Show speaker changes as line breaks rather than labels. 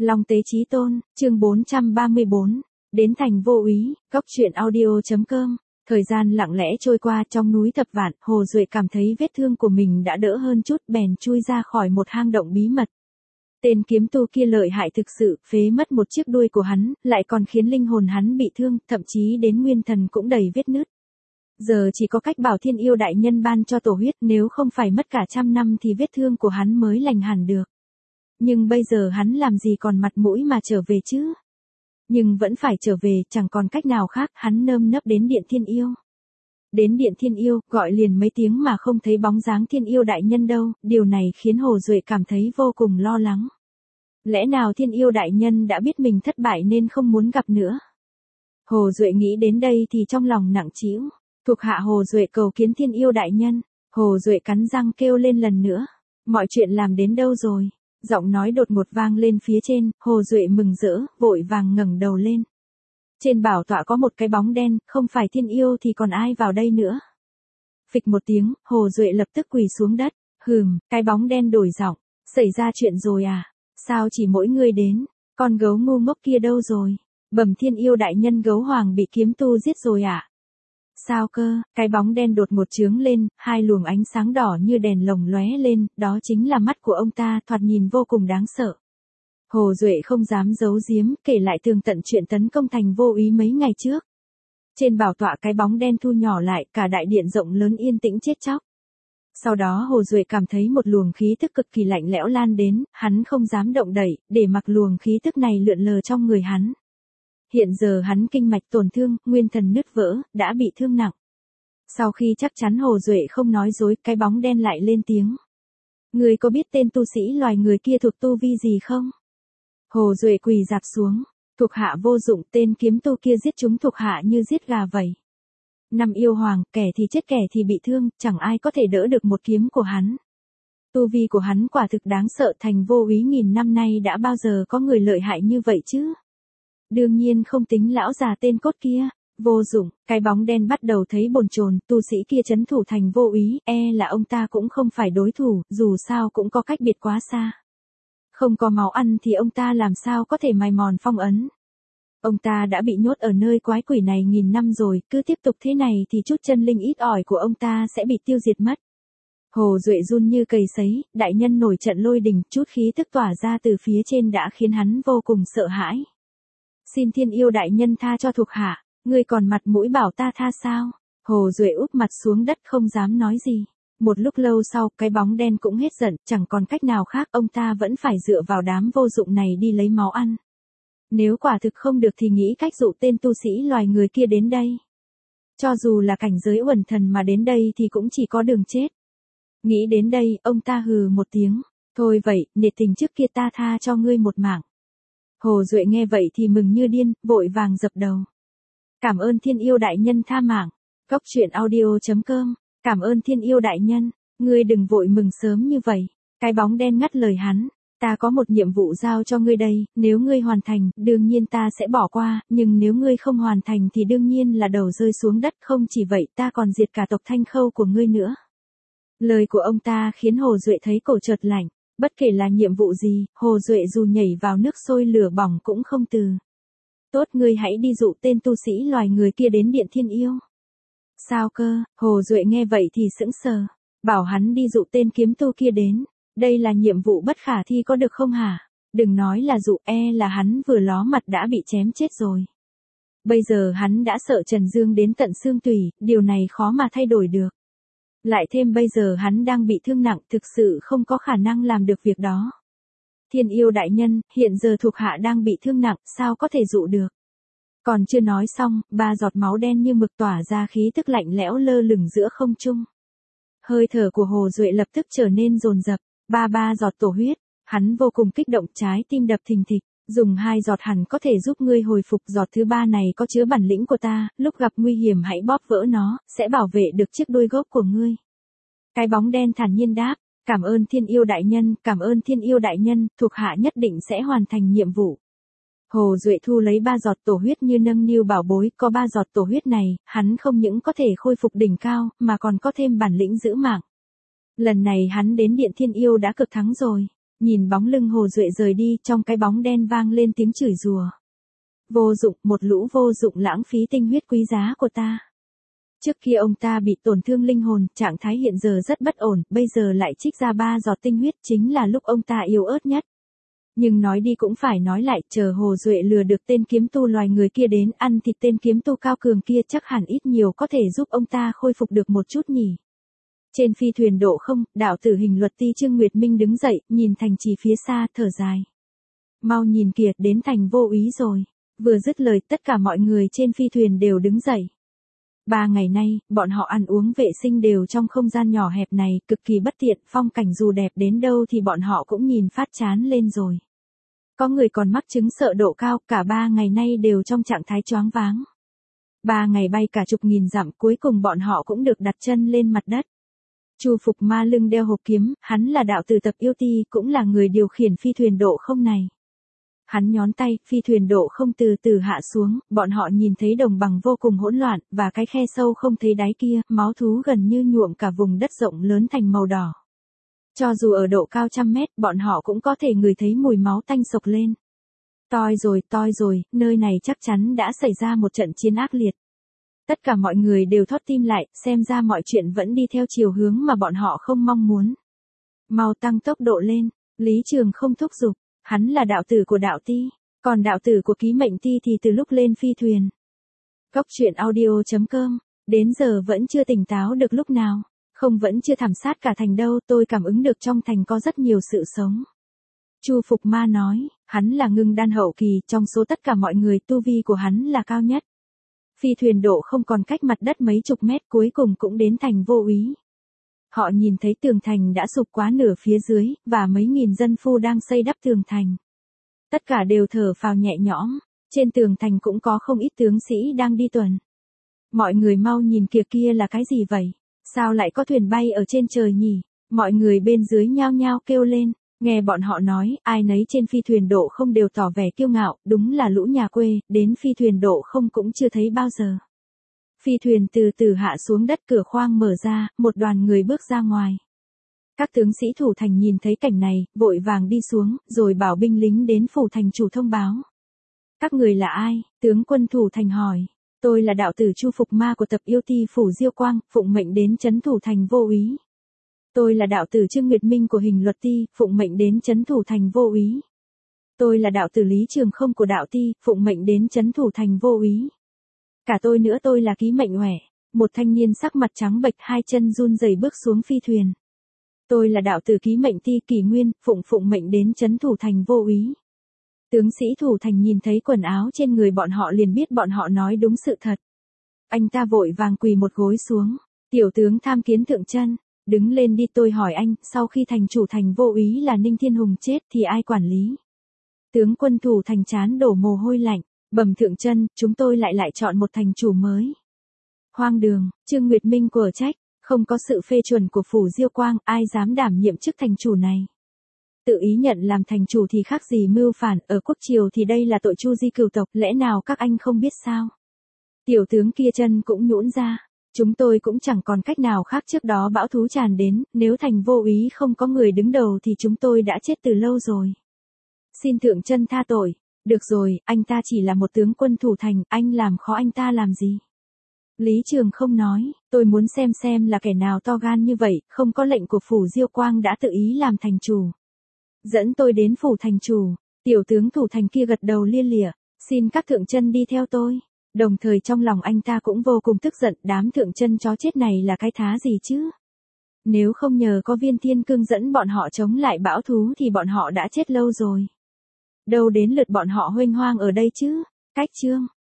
Long Tế Chí Tôn, chương 434, đến thành vô úy, góc truyện audio.com. Thời gian lặng lẽ trôi qua trong núi Thập Vạn, Hồ Duệ cảm thấy vết thương của mình đã đỡ hơn chút, bèn chui ra khỏi một hang động bí mật. Tên kiếm tu kia lợi hại thực sự, phế mất một chiếc đuôi của hắn, lại còn khiến linh hồn hắn bị thương, thậm chí đến nguyên thần cũng đầy vết nứt. Giờ chỉ có cách bảo Thiên Yêu đại nhân ban cho tổ huyết, nếu không phải mất cả 100 năm thì vết thương của hắn mới lành hẳn được. Nhưng bây giờ hắn làm gì còn mặt mũi mà trở về chứ? Nhưng vẫn phải trở về, chẳng còn cách nào khác, hắn nơm nớp đến Điện Thiên Yêu. Đến Điện Thiên Yêu, gọi liền mấy tiếng mà không thấy bóng dáng Thiên Yêu đại nhân đâu, điều này khiến Hồ Duệ cảm thấy vô cùng lo lắng. Lẽ nào Thiên Yêu đại nhân đã biết mình thất bại nên không muốn gặp nữa? Hồ Duệ nghĩ đến đây thì trong lòng nặng trĩu. Thuộc hạ Hồ Duệ cầu kiến Thiên Yêu đại nhân. Hồ Duệ cắn răng kêu lên lần nữa. Mọi chuyện làm đến đâu rồi? Giọng nói đột ngột vang lên phía trên, Hồ Duệ mừng rỡ, vội vàng ngẩng đầu lên. Trên bảo tọa có một cái bóng đen, không phải Thiên Yêu thì còn ai vào đây nữa? Phịch một tiếng, Hồ Duệ lập tức quỳ xuống đất. Cái bóng đen đổi giọng. Xảy ra chuyện rồi à? Sao chỉ mỗi người đến? Con gấu ngu ngốc kia đâu rồi? Bẩm Thiên Yêu đại nhân, gấu hoàng bị kiếm tu giết rồi ạ. Sao cơ? Cái bóng đen đột ngột chướng lên, hai luồng ánh sáng đỏ như đèn lồng lóe lên, đó chính là mắt của ông ta, thoạt nhìn vô cùng đáng sợ. Hồ Duệ không dám giấu giếm, kể lại tường tận chuyện tấn công thành vô úy mấy ngày trước. Trên bảo tọa cái bóng đen thu nhỏ lại, cả đại điện rộng lớn yên tĩnh chết chóc. Sau đó Hồ Duệ cảm thấy một luồng khí tức cực kỳ lạnh lẽo lan đến, hắn không dám động đậy, để mặc luồng khí tức này lượn lờ trong người hắn. Hiện giờ hắn kinh mạch tổn thương, nguyên thần nứt vỡ, đã bị thương nặng. Sau khi chắc chắn Hồ Duệ không nói dối, cái bóng đen lại lên tiếng. Người có biết tên tu sĩ loài người kia thuộc tu vi gì không? Hồ Duệ quỳ rạp xuống. Thuộc hạ vô dụng, tên kiếm tu kia giết chúng thuộc hạ như giết gà vậy. Năm yêu hoàng, kẻ thì chết kẻ thì bị thương, chẳng ai có thể đỡ được một kiếm của hắn. Tu vi của hắn quả thực đáng sợ, thành vô úy nghìn năm nay đã bao giờ có người lợi hại như vậy chứ? Đương nhiên không tính lão già tên cốt kia. Vô dụng, cái bóng đen bắt đầu thấy bồn chồn, tu sĩ kia trấn thủ thành vô úy, là ông ta cũng không phải đối thủ, dù sao cũng có cách biệt quá xa. Không có máu ăn thì ông ta làm sao có thể mài mòn phong ấn. Ông ta đã bị nhốt ở nơi quái quỷ này nghìn năm rồi, cứ tiếp tục thế này thì chút chân linh ít ỏi của ông ta sẽ bị tiêu diệt mất. Hồ Duệ run như cầy sấy, đại nhân nổi trận lôi đình, chút khí tức tỏa ra từ phía trên đã khiến hắn vô cùng sợ hãi. Xin Thiên Yêu đại nhân tha cho thuộc hạ, ngươi còn mặt mũi bảo ta tha sao? Hồ Duệ úp mặt xuống đất không dám nói gì. Một lúc lâu sau, cái bóng đen cũng hết giận, chẳng còn cách nào khác, ông ta vẫn phải dựa vào đám vô dụng này đi lấy máu ăn. Nếu quả thực không được thì nghĩ cách dụ tên tu sĩ loài người kia đến đây. Cho dù là cảnh giới uẩn thần mà đến đây thì cũng chỉ có đường chết. Nghĩ đến đây, ông ta hừ một tiếng. Thôi vậy, nể tình trước kia ta tha cho ngươi một mạng. Hồ Duệ nghe vậy thì mừng như điên, vội vàng dập đầu. Cảm ơn Thiên Yêu đại nhân tha mạng. Góc truyện audio.com. Cảm ơn Thiên Yêu đại nhân, ngươi đừng vội mừng sớm như vậy. Cái bóng đen ngắt lời hắn. Ta có một nhiệm vụ giao cho ngươi đây, nếu ngươi hoàn thành, đương nhiên ta sẽ bỏ qua, nhưng nếu ngươi không hoàn thành thì đương nhiên là đầu rơi xuống đất, không chỉ vậy ta còn diệt cả tộc Thanh Khâu của ngươi nữa. Lời của ông ta khiến Hồ Duệ thấy cổ chợt lạnh, bất kể là nhiệm vụ gì, Hồ Duệ dù nhảy vào nước sôi lửa bỏng cũng không từ. Tốt, ngươi hãy đi dụ tên tu sĩ loài người kia đến Điện Thiên Yêu. Sao cơ? Hồ Duệ nghe vậy thì sững sờ, bảo hắn đi dụ tên kiếm tu kia đến. Đây là nhiệm vụ bất khả thi có được không hả? Đừng nói là dụ, là hắn vừa ló mặt đã bị chém chết rồi. Bây giờ hắn đã sợ Trần Dương đến tận xương tủy, điều này khó mà thay đổi được. Lại thêm bây giờ hắn đang bị thương nặng, thực sự không có khả năng làm được việc đó. Thiên Yêu đại nhân, hiện giờ thuộc hạ đang bị thương nặng, sao có thể dụ được? Còn chưa nói xong, 3 giọt máu đen như mực tỏa ra khí tức lạnh lẽo lơ lửng giữa không trung. Hơi thở của Hồ Duệ lập tức trở nên dồn dập. Ba giọt tổ huyết, hắn vô cùng kích động, trái tim đập thình thịch, dùng 2 giọt hẳn có thể giúp ngươi hồi phục, giọt thứ 3 này có chứa bản lĩnh của ta, lúc gặp nguy hiểm hãy bóp vỡ nó, sẽ bảo vệ được chiếc đuôi gốc của ngươi. Cái bóng đen thản nhiên đáp, cảm ơn Thiên Yêu đại nhân, cảm ơn Thiên Yêu đại nhân, thuộc hạ nhất định sẽ hoàn thành nhiệm vụ. Hồ Duệ thu lấy 3 giọt tổ huyết như nâng niu bảo bối, có 3 giọt tổ huyết này, hắn không những có thể khôi phục đỉnh cao, mà còn có thêm bản lĩnh giữ mạng. Lần này hắn đến Điện Thiên Yêu đã cực thắng rồi. Nhìn bóng lưng Hồ Duệ rời đi, trong cái bóng đen vang lên tiếng chửi rủa. Vô dụng, một lũ vô dụng lãng phí tinh huyết quý giá của ta. Trước kia ông ta bị tổn thương linh hồn, trạng thái hiện giờ rất bất ổn, bây giờ lại trích ra 3 giọt tinh huyết, chính là lúc ông ta yếu ớt nhất. Nhưng nói đi cũng phải nói lại, chờ Hồ Duệ lừa được tên kiếm tu loài người kia đến ăn thịt tên kiếm tu cao cường kia, chắc hẳn ít nhiều có thể giúp ông ta khôi phục được một chút nhỉ. Trên phi thuyền Độ Không, đạo tử Hình Luật Ti Trương Nguyệt Minh đứng dậy, nhìn thành trì phía xa, thở dài. Mau nhìn kìa, đến thành Vô Úy rồi. Vừa dứt lời, tất cả mọi người trên phi thuyền đều đứng dậy. 3 ngày nay, bọn họ ăn uống vệ sinh đều trong không gian nhỏ hẹp này, cực kỳ bất tiện, phong cảnh dù đẹp đến đâu thì bọn họ cũng nhìn phát chán lên rồi. Có người còn mắc chứng sợ độ cao, cả 3 ngày nay đều trong trạng thái choáng váng. 3 ngày bay cả chục nghìn dặm, cuối cùng bọn họ cũng được đặt chân lên mặt đất. Chu Phục Ma lưng đeo hộp kiếm, hắn là đạo tử Tập Yêu Ti, cũng là người điều khiển phi thuyền Độ Không này. Hắn nhón tay, phi thuyền Độ Không từ từ hạ xuống, bọn họ nhìn thấy đồng bằng vô cùng hỗn loạn, và cái khe sâu không thấy đáy kia, máu thú gần như nhuộm cả vùng đất rộng lớn thành màu đỏ. Cho dù ở độ cao 100 mét, bọn họ cũng có thể ngửi thấy mùi máu tanh sộc lên. Toi rồi, nơi này chắc chắn đã xảy ra một trận chiến ác liệt. Tất cả mọi người đều thót tim lại, xem ra mọi chuyện vẫn đi theo chiều hướng mà bọn họ không mong muốn. Mau tăng tốc độ lên, Lý Trường không thúc giục. Hắn là đạo tử của đạo ti, còn đạo tử của ký mệnh ti thì từ lúc lên phi thuyền. Cốc truyện audio.com, đến giờ vẫn chưa tỉnh táo được lúc nào, không vẫn chưa thảm sát cả thành đâu, tôi cảm ứng được trong thành có rất nhiều sự sống. Chu Phục Ma nói, hắn là ngưng đan hậu kỳ, trong số tất cả mọi người tu vi của hắn là cao nhất. Phi thuyền Độ Không còn cách mặt đất mấy chục mét, cuối cùng cũng đến thành Vô Úy. Họ nhìn thấy tường thành đã sụp quá nửa phía dưới, và mấy nghìn dân phu đang xây đắp tường thành. Tất cả đều thở phào nhẹ nhõm, trên tường thành cũng có không ít tướng sĩ đang đi tuần. Mọi người mau nhìn kìa, kia là cái gì vậy? Sao lại có thuyền bay ở trên trời nhỉ? Mọi người bên dưới nhao nhao kêu lên, nghe bọn họ nói, ai nấy trên phi thuyền Độ Không đều tỏ vẻ kiêu ngạo, đúng là lũ nhà quê, đến phi thuyền Độ Không cũng chưa thấy bao giờ. Phi thuyền từ từ hạ xuống đất, cửa khoang mở ra, một đoàn người bước ra ngoài. Các tướng sĩ thủ thành nhìn thấy cảnh này, vội vàng đi xuống, rồi bảo binh lính đến phủ thành chủ thông báo. Các người là ai? Tướng quân thủ thành hỏi. Tôi là đạo tử Chu Phục Ma của Tập Yêu Ti phủ Diêu Quang, phụng mệnh đến trấn thủ thành Vô Úy. Tôi là đạo tử Trương Nguyệt Minh của Hình Luật Ti, phụng mệnh đến trấn thủ thành Vô Úy. Tôi là đạo tử Lý Trường Không của đạo ti, phụng mệnh đến trấn thủ thành Vô Úy. Cả tôi nữa, tôi là Ký Mệnh Uể. Một thanh niên sắc mặt trắng bệch, hai chân run rẩy bước xuống phi thuyền. Tôi là đạo tử Ký Mệnh Ti Kỳ Nguyên, phụng mệnh đến trấn thủ thành Vô Úy. Tướng sĩ thủ thành nhìn thấy quần áo trên người bọn họ liền biết bọn họ nói đúng sự thật. Anh ta vội vàng quỳ một gối xuống. Tiểu tướng tham kiến thượng chân, đứng lên đi, tôi hỏi anh, sau khi thành chủ thành Vô Úy là Ninh Thiên Hùng chết thì ai quản lý? Tướng quân thủ thành trán đổ mồ hôi lạnh. Bẩm thượng chân, chúng tôi lại chọn một thành chủ mới. Hoang đường, Trương Nguyệt Minh của trách, không có sự phê chuẩn của phủ Diêu Quang, ai dám đảm nhiệm chức thành chủ này. Tự ý nhận làm thành chủ thì khác gì mưu phản, ở quốc triều thì đây là tội chu di cửu tộc, lẽ nào các anh không biết sao? Tiểu tướng kia chân cũng nhũn ra, chúng tôi cũng chẳng còn cách nào khác, trước đó bão thú tràn đến, nếu thành Vô Úy không có người đứng đầu thì chúng tôi đã chết từ lâu rồi. Xin thượng chân tha tội. Được rồi, anh ta chỉ là một tướng quân thủ thành, anh làm khó anh ta làm gì? Lý Trường Không nói, tôi muốn xem là kẻ nào to gan như vậy, không có lệnh của phủ Diêu Quang đã tự ý làm thành chủ. Dẫn tôi đến phủ thành chủ. Tiểu tướng thủ thành kia gật đầu lia lịa, xin các thượng chân đi theo tôi. Đồng thời trong lòng anh ta cũng vô cùng tức giận, đám thượng chân chó chết này là cái thá gì chứ? Nếu không nhờ có Viên Thiên Cương dẫn bọn họ chống lại bão thú thì bọn họ đã chết lâu rồi. Đâu đến lượt bọn họ huênh hoang ở đây chứ? Cách chương